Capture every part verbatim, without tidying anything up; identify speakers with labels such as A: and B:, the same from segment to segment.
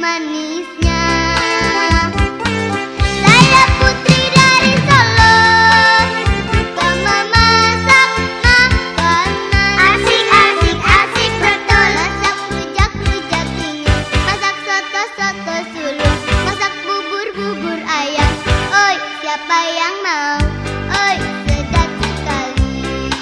A: manisnya. Saya putri dari Solo, suka memasak makanan. Asik, asik, asik betul. Masak rujak, rujak tingur, masak soto, soto sulung, masak bubur, bubur ayam. Oi, siapa yang mau? Oi, sedap sekali.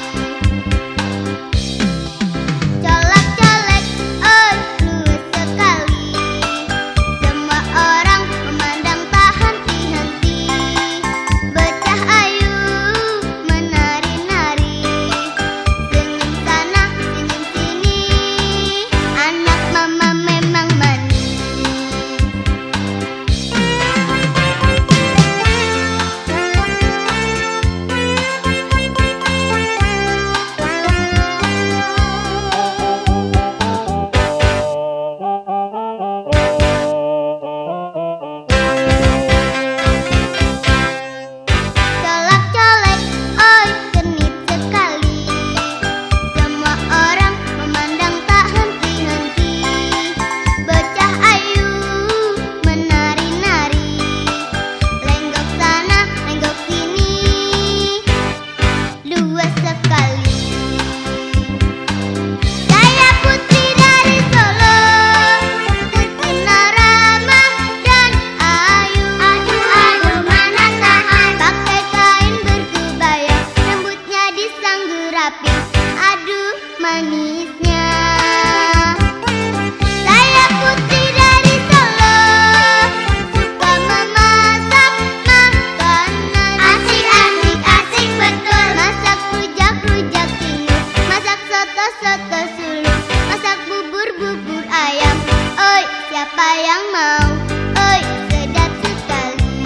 A: Colak-colek, oi, luas sekali. Semua orang memandang tak henti-henti. Bocah ayu menari-nari, senyum sana, senyum sini. Anak mama memang manis. Colak-colek, oi, genit sekali. Semua orang memandang tak henti-henti. Bocah ayu menari-nari, lenggok sana, lenggok sini. Luas sekali. Saya putri dari Solo, terkenal ramah dan ayu. Aduh, aduh, mana tahan. Pakai kain berkebaya, rambutnya disanggur rapi. Aduh, manisnya. Saya putri dari Solo, suka memasak makanan. Asik, asik, asik betul. Masak rujak, rujak tingur, masak soto, soto sulung, masak bubur, bubur ayam. Oi, siapa yang mau? Oi, sedap sekali.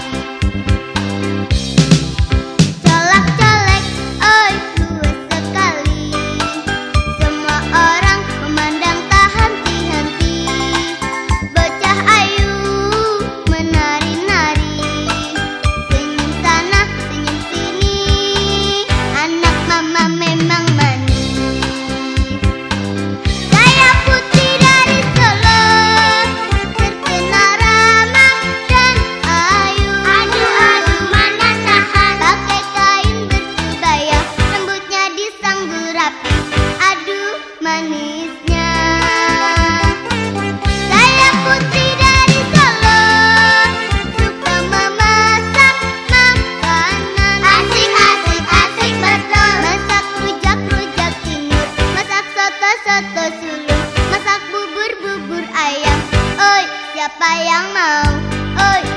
A: Colak-colek, oi, luas sekali. Semua orang memandang tak henti-henti. Bocah ayu menari-nari, senyum sana, senyum sini. Anak mama memang manis. Saya putri dari Solo, terkenal ramah dan ayu. Aduh, aduh, mana tahan. Pakai kain berkebaya, rambutnya disanggur rapi. Aduh, manisnya. Saya putri dari Solo, suka memasak makanan. Asik, asik, asik betul. Masak rujak, rujak tingur, masak soto, soto sulung, masak bubur, bubur ayam. Oi, siapa yang mau? Oi,